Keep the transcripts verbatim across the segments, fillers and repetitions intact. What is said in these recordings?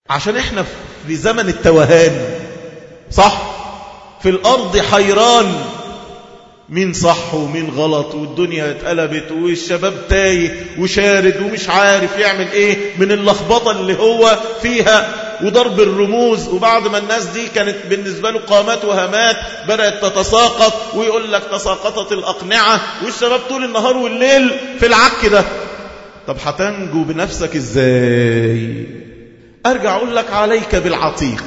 عشان احنا في زمن التوهان، صح؟ في الأرض حيران، مين صح ومين غلط، والدنيا اتقلبت والشباب تايه وشارد ومش عارف يعمل ايه من اللخبطة اللي هو فيها وضرب الرموز. وبعد ما الناس دي كانت بالنسبة له قامات وهمات بدأت تتساقط، ويقول لك تساقطت الأقنعة، والشباب طول النهار والليل في العك ده. طب هتنجو بنفسك ازاي؟ ارجع اقول لك عليك بالعتيق.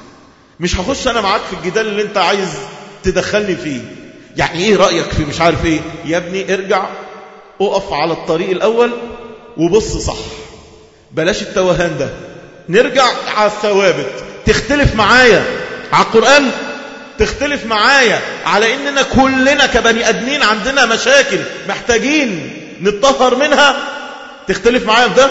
مش هخش انا معاك في الجدال اللي انت عايز تدخلني فيه. يعني ايه رأيك في مش عارف ايه؟ يا ابني ارجع اقف على الطريق الاول وبص صح، بلاش التوهان ده. نرجع على الثوابت. تختلف معايا على القرآن، تختلف معايا على اننا كلنا كبني ادمين عندنا مشاكل محتاجين نتطهر منها، تختلف معايا في ده.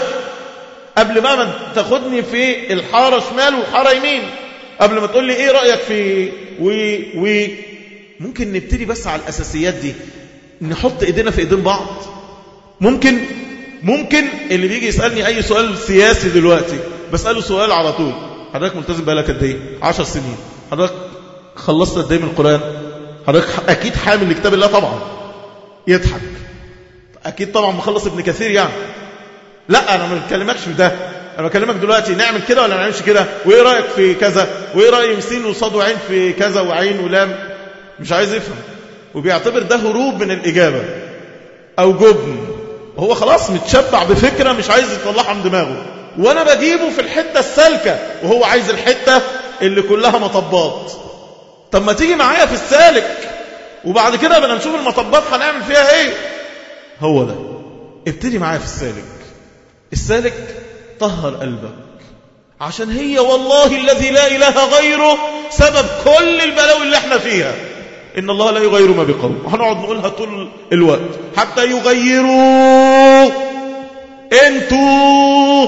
قبل ما ما تاخدني في الحارة شمال والحارة يمين، قبل ما تقول لي ايه رأيك في و و ممكن نبتدي بس على الأساسيات دي، نحط ايدينا في ايدين بعض. ممكن ممكن اللي بيجي يسألني اي سؤال سياسي دلوقتي بسأله سؤال على طول: حضرتك ملتزم بقالك قد ايه؟ عشر سنين. حضرتك خلصت قد ايه من القرآن؟ حضرتك اكيد حامل لكتاب الله طبعا. يضحك. اكيد طبعا مخلص ابن كثير يعني. لا انا ما بكلمكش في ده، انا بكلمك دلوقتي نعمل كده ولا ما نعملش كده، وايه رايك في كذا، وايه راي مسين وصاد وعين في كذا وعين ولام. مش عايز يفهم، وبيعتبر ده هروب من الاجابه او جبن. هو خلاص متشبع بفكره مش عايز يطلعها من دماغه، وانا بجيبه في الحته السالكه وهو عايز الحته اللي كلها مطبات. طب ما تيجي معايا في السالك وبعد كده بدنا نشوف المطبات هنعمل فيها ايه. هو ده، ابتدي معايا في السالك. السالك طهر قلبك، عشان هي والله الذي لا إله غيره سبب كل البلاوي اللي احنا فيها. إن الله لا يغير ما بقوم، هنقعد نقولها طول الوقت حتى يغيروا. انتوا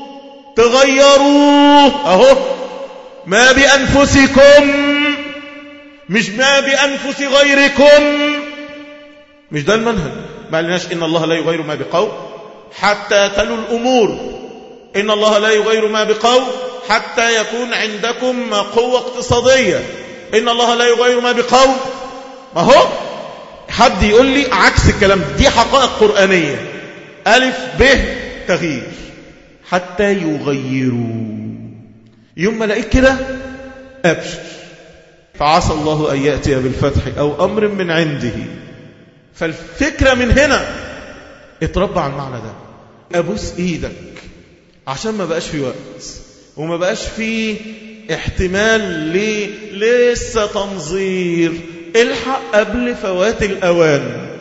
تغيروا اهو ما بأنفسكم، مش ما بأنفس غيركم. مش ده المنهج. ما قلناش إن الله لا يغير ما بقوم حتى تلوا الأمور. إن الله لا يغير ما بقوم حتى يكون عندكم قوة اقتصادية. إن الله لا يغير ما بقوم. ما هو حد يقول لي عكس الكلام ده. دي حقائق قرآنية. ألف ب تغيير. حتى يغيروا. يوم ما لقيت كده أبشر، فعسى الله أن يأتي بالفتح أو أمر من عنده. فالفكرة من هنا اتربى على المعنى ده. أبوس إيدك عشان ما بقاش في وقت وما بقاش في احتمال ليه لسه تنظير. الحق قبل فوات الأوان.